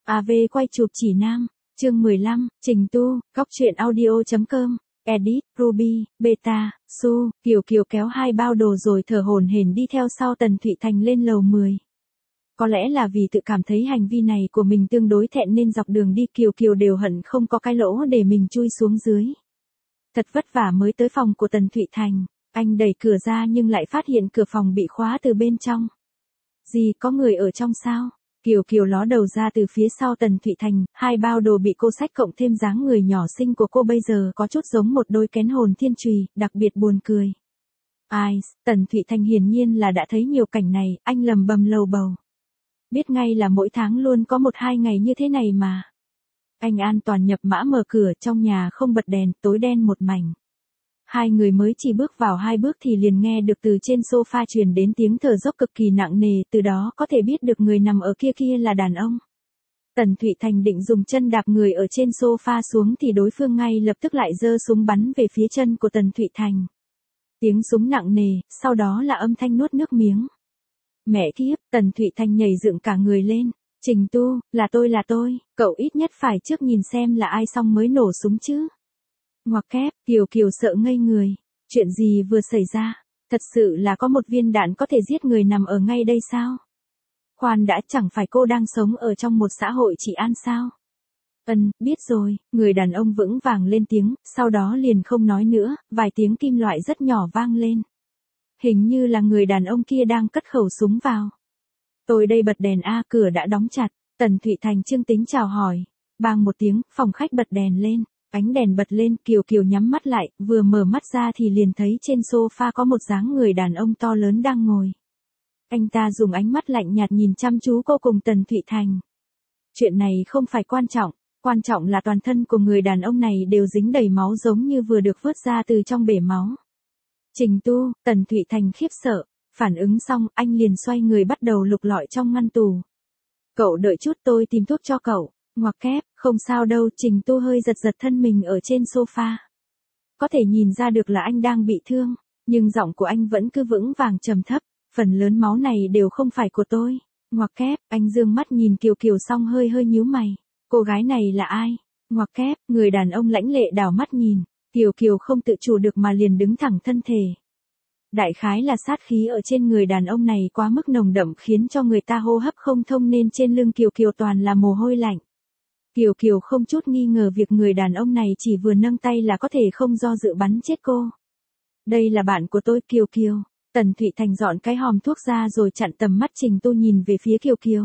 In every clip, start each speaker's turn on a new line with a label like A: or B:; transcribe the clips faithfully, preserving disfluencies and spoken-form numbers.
A: a vê quay chụp chỉ nam, chương mười lăm, Trình Tu, góc truyện audio.com, edit, Ruby, Beta, Su, Kiều Kiều kéo hai bao đồ rồi thở hổn hển đi theo sau Tần Thụy Thành lên lầu mười. Có lẽ là vì tự cảm thấy hành vi này của mình tương đối thẹn nên dọc đường đi Kiều Kiều đều hận không có cái lỗ để mình chui xuống dưới. Thật vất vả mới tới phòng của Tần Thụy Thành, anh đẩy cửa ra nhưng lại phát hiện cửa phòng bị khóa từ bên trong. Gì, có người ở trong sao? Kiều Kiều ló đầu ra từ phía sau Tần Thụy Thành, hai bao đồ bị cô xách cộng thêm dáng người nhỏ xinh của cô bây giờ có chút giống một đôi kén hồn thiên trùy, đặc biệt buồn cười. Ai, Tần Thụy Thành hiển nhiên là đã thấy nhiều cảnh này, anh lầm bầm lầu bầu. Biết ngay là mỗi tháng luôn có một hai ngày như thế này mà. Anh an toàn nhập mã mở cửa, trong nhà không bật đèn, tối đen một mảnh. Hai người mới chỉ bước vào hai bước thì liền nghe được từ trên sofa truyền đến tiếng thở dốc cực kỳ nặng nề, từ đó có thể biết được người nằm ở kia kia là đàn ông. Tần Thụy Thành định dùng chân đạp người ở trên sofa xuống thì đối phương ngay lập tức lại giơ súng bắn về phía chân của Tần Thụy Thành. Tiếng súng nặng nề, sau đó là âm thanh nuốt nước miếng. Mẹ kiếp, Tần Thụy Thành nhảy dựng cả người lên. Trình Tu, là tôi là tôi, cậu ít nhất phải trước nhìn xem là ai xong mới nổ súng chứ. Ngoặc kép, Kiều Kiều sợ ngây người. Chuyện gì vừa xảy ra? Thật sự là có một viên đạn có thể giết người nằm ở ngay đây sao? Khoan đã, chẳng phải cô đang sống ở trong một xã hội trị an sao? Ừm, biết rồi, người đàn ông vững vàng lên tiếng, sau đó liền không nói nữa, vài tiếng kim loại rất nhỏ vang lên. Hình như là người đàn ông kia đang cất khẩu súng vào. Tôi đây bật đèn a, cửa đã đóng chặt. Tần Thụy Thành trương tính chào hỏi. Bang một tiếng, phòng khách bật đèn lên. Ánh đèn bật lên, Kiều Kiều nhắm mắt lại, vừa mở mắt ra thì liền thấy trên sofa có một dáng người đàn ông to lớn đang ngồi. Anh ta dùng ánh mắt lạnh nhạt nhìn chăm chú cô cùng Tần Thụy Thành. Chuyện này không phải quan trọng, quan trọng là toàn thân của người đàn ông này đều dính đầy máu giống như vừa được vớt ra từ trong bể máu. Trình Tu, Tần Thụy Thành khiếp sợ, phản ứng xong, anh liền xoay người bắt đầu lục lọi trong ngăn tủ. Cậu đợi chút, tôi tìm thuốc cho cậu. Ngoặc kép, không sao đâu, Trình Tu hơi giật giật thân mình ở trên sofa. Có thể nhìn ra được là anh đang bị thương, nhưng giọng của anh vẫn cứ vững vàng trầm thấp, phần lớn máu này đều không phải của tôi. Ngoặc kép, anh dương mắt nhìn Kiều Kiều xong hơi hơi nhíu mày. Cô gái này là ai? Ngoặc kép, người đàn ông lãnh lệ đảo mắt nhìn, Kiều Kiều không tự chủ được mà liền đứng thẳng thân thể. Đại khái là sát khí ở trên người đàn ông này quá mức nồng đậm khiến cho người ta hô hấp không thông nên trên lưng Kiều Kiều toàn là mồ hôi lạnh. Kiều Kiều không chút nghi ngờ việc người đàn ông này chỉ vừa nâng tay là có thể không do dự bắn chết cô. Đây là bạn của tôi, Kiều Kiều. Tần Thụy Thành dọn cái hòm thuốc ra rồi chặn tầm mắt Trình Tu nhìn về phía Kiều Kiều.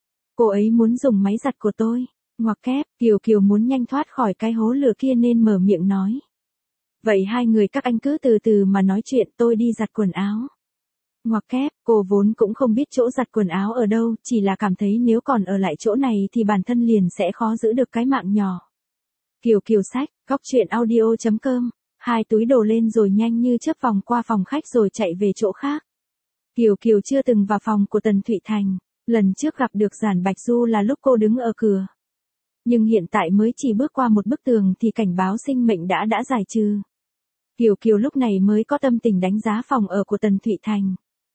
A: Cô ấy muốn dùng máy giặt của tôi. Ngoặc kép, Kiều Kiều muốn nhanh thoát khỏi cái hố lửa kia nên mở miệng nói. Vậy hai người các anh cứ từ từ mà nói chuyện, tôi đi giặt quần áo. Ngoặc kép, cô vốn cũng không biết chỗ giặt quần áo ở đâu, chỉ là cảm thấy nếu còn ở lại chỗ này thì bản thân liền sẽ khó giữ được cái mạng nhỏ. Kiều Kiều sách, góc truyện audio.com, hai túi đồ lên rồi nhanh như chớp vòng qua phòng khách rồi chạy về chỗ khác. Kiều Kiều chưa từng vào phòng của Tần Thụy Thành, lần trước gặp được Giản Bạch Du là lúc cô đứng ở cửa. Nhưng hiện tại mới chỉ bước qua một bức tường thì cảnh báo sinh mệnh đã đã giải trừ. Kiều Kiều lúc này mới có tâm tình đánh giá phòng ở của Tần Thụy Thành.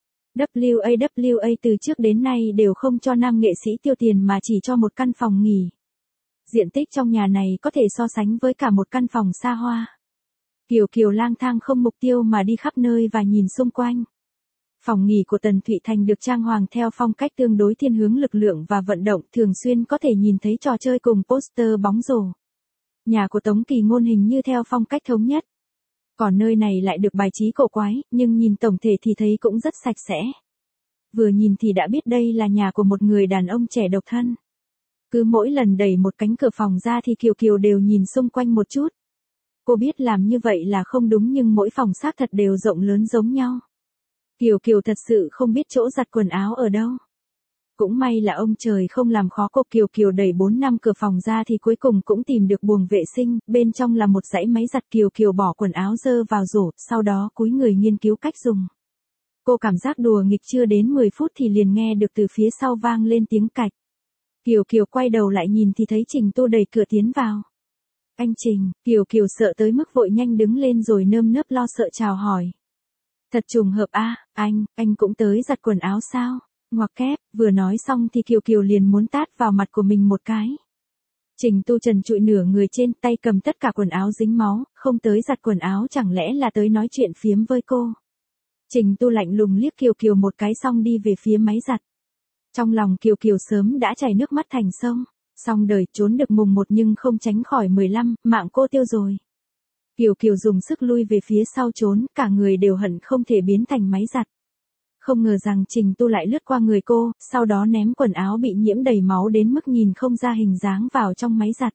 A: vê kép a vê kép a từ trước đến nay đều không cho nam nghệ sĩ tiêu tiền mà chỉ cho một căn phòng nghỉ. Diện tích trong nhà này có thể so sánh với cả một căn phòng xa hoa. Kiều Kiều lang thang không mục tiêu mà đi khắp nơi và nhìn xung quanh. Phòng nghỉ của Tần Thụy Thành được trang hoàng theo phong cách tương đối thiên hướng lực lượng và vận động, thường xuyên có thể nhìn thấy trò chơi cùng poster bóng rổ. Nhà của Tống Kỳ Ngôn hình như theo phong cách thống nhất. Còn nơi này lại được bài trí cổ quái, nhưng nhìn tổng thể thì thấy cũng rất sạch sẽ. Vừa nhìn thì đã biết đây là nhà của một người đàn ông trẻ độc thân. Cứ mỗi lần đẩy một cánh cửa phòng ra thì Kiều Kiều đều nhìn xung quanh một chút. Cô biết làm như vậy là không đúng nhưng mỗi phòng xác thật đều rộng lớn giống nhau. Kiều Kiều thật sự không biết chỗ giặt quần áo ở đâu. Cũng may là ông trời không làm khó cô. Kiều Kiều đẩy bốn năm cửa phòng ra thì cuối cùng cũng tìm được buồng vệ sinh, bên trong là một dãy máy giặt. Kiều Kiều bỏ quần áo dơ vào rổ, sau đó cúi người nghiên cứu cách dùng. Cô cảm giác đùa nghịch chưa đến mười phút thì liền nghe được từ phía sau vang lên tiếng cạch. Kiều Kiều quay đầu lại nhìn thì thấy Trình Tu đẩy cửa tiến vào. Anh Trình, Kiều Kiều sợ tới mức vội nhanh đứng lên rồi nơm nớp lo sợ chào hỏi. Thật trùng hợp a, à, anh, anh cũng tới giặt quần áo sao? Ngoặc kép, vừa nói xong thì Kiều Kiều liền muốn tát vào mặt của mình một cái. Trình Tu trần trụi nửa người trên, tay cầm tất cả quần áo dính máu, không tới giặt quần áo chẳng lẽ là tới nói chuyện phiếm với cô. Trình Tu lạnh lùng liếc Kiều Kiều một cái xong đi về phía máy giặt. Trong lòng Kiều Kiều sớm đã chảy nước mắt thành sông, xong đời trốn được mùng một nhưng không tránh khỏi mười lăm, mạng cô tiêu rồi. Kiều Kiều dùng sức lui về phía sau trốn, cả người đều hận không thể biến thành máy giặt. Không ngờ rằng Trình Tu lại lướt qua người cô, sau đó ném quần áo bị nhiễm đầy máu đến mức nhìn không ra hình dáng vào trong máy giặt.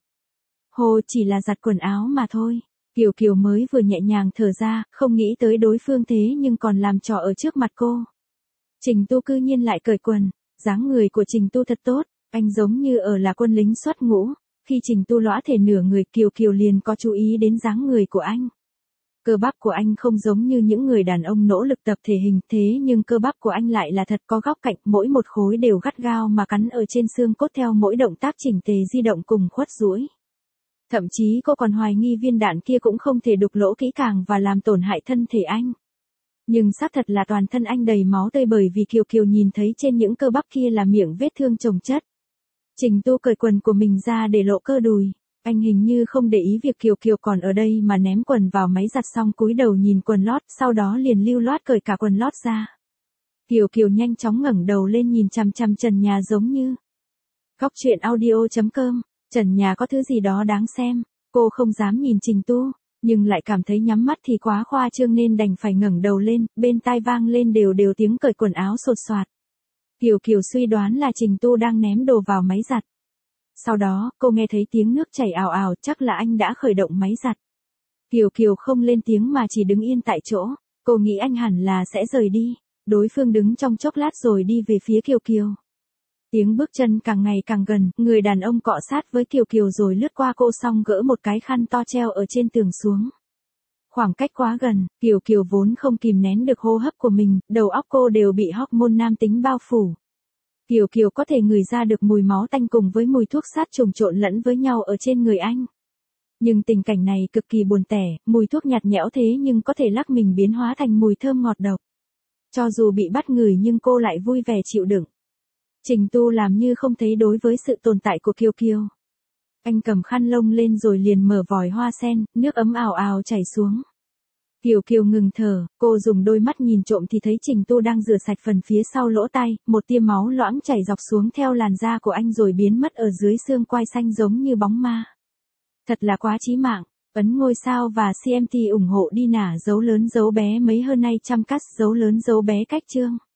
A: Hồ chỉ là giặt quần áo mà thôi. Kiều Kiều mới vừa nhẹ nhàng thở ra, không nghĩ tới đối phương thế nhưng còn làm trò ở trước mặt cô. Trình Tu cư nhiên lại cởi quần, dáng người của Trình Tu thật tốt, anh giống như ở là quân lính xuất ngũ. Khi Trình Tu lõa thể nửa người, Kiều Kiều liền có chú ý đến dáng người của anh. Cơ bắp của anh không giống như những người đàn ông nỗ lực tập thể hình, thế nhưng cơ bắp của anh lại là thật có góc cạnh, mỗi một khối đều gắt gao mà cắn ở trên xương cốt theo mỗi động tác chỉnh tề di động cùng khuất duỗi. Thậm chí cô còn hoài nghi viên đạn kia cũng không thể đục lỗ kỹ càng và làm tổn hại thân thể anh. Nhưng xác thật là toàn thân anh đầy máu tươi bởi vì Kiều Kiều nhìn thấy trên những cơ bắp kia là miệng vết thương chồng chất. Trình Tu cởi quần của mình ra để lộ cơ đùi. Anh hình như không để ý việc Kiều Kiều còn ở đây mà ném quần vào máy giặt xong cúi đầu nhìn quần lót, sau đó liền lưu loát cởi cả quần lót ra. Kiều Kiều nhanh chóng ngẩng đầu lên nhìn chằm chằm trần nhà giống như. Góc truyện audio chấm com, trần nhà có thứ gì đó đáng xem, cô không dám nhìn Trình Tu, nhưng lại cảm thấy nhắm mắt thì quá khoa trương nên đành phải ngẩng đầu lên, bên tai vang lên đều đều tiếng cởi quần áo sột soạt. Kiều Kiều suy đoán là Trình Tu đang ném đồ vào máy giặt. Sau đó, cô nghe thấy tiếng nước chảy ào ào, chắc là anh đã khởi động máy giặt. Kiều Kiều không lên tiếng mà chỉ đứng yên tại chỗ, cô nghĩ anh hẳn là sẽ rời đi. Đối phương đứng trong chốc lát rồi đi về phía Kiều Kiều. Tiếng bước chân càng ngày càng gần, người đàn ông cọ sát với Kiều Kiều rồi lướt qua cô xong gỡ một cái khăn to treo ở trên tường xuống. Khoảng cách quá gần, Kiều Kiều vốn không kìm nén được hô hấp của mình, đầu óc cô đều bị hormone nam tính bao phủ. Kiều Kiều có thể ngửi ra được mùi máu tanh cùng với mùi thuốc sát trùng trộn lẫn với nhau ở trên người anh. Nhưng tình cảnh này cực kỳ buồn tẻ, mùi thuốc nhạt nhẽo thế nhưng có thể lắc mình biến hóa thành mùi thơm ngọt độc. Cho dù bị bắt ngửi nhưng cô lại vui vẻ chịu đựng. Trình Tu làm như không thấy đối với sự tồn tại của Kiều Kiều. Anh cầm khăn lông lên rồi liền mở vòi hoa sen, nước ấm ào ào chảy xuống. Kiều Kiều ngừng thở, cô dùng đôi mắt nhìn trộm thì thấy Trình Tu đang rửa sạch phần phía sau lỗ tai, một tia máu loãng chảy dọc xuống theo làn da của anh rồi biến mất ở dưới xương quai xanh giống như bóng ma. Thật là quá chí mạng, ấn ngôi sao và xê em tê ủng hộ đi nả dấu lớn dấu bé mấy hơn nay trăm cắt dấu lớn dấu bé cách chương.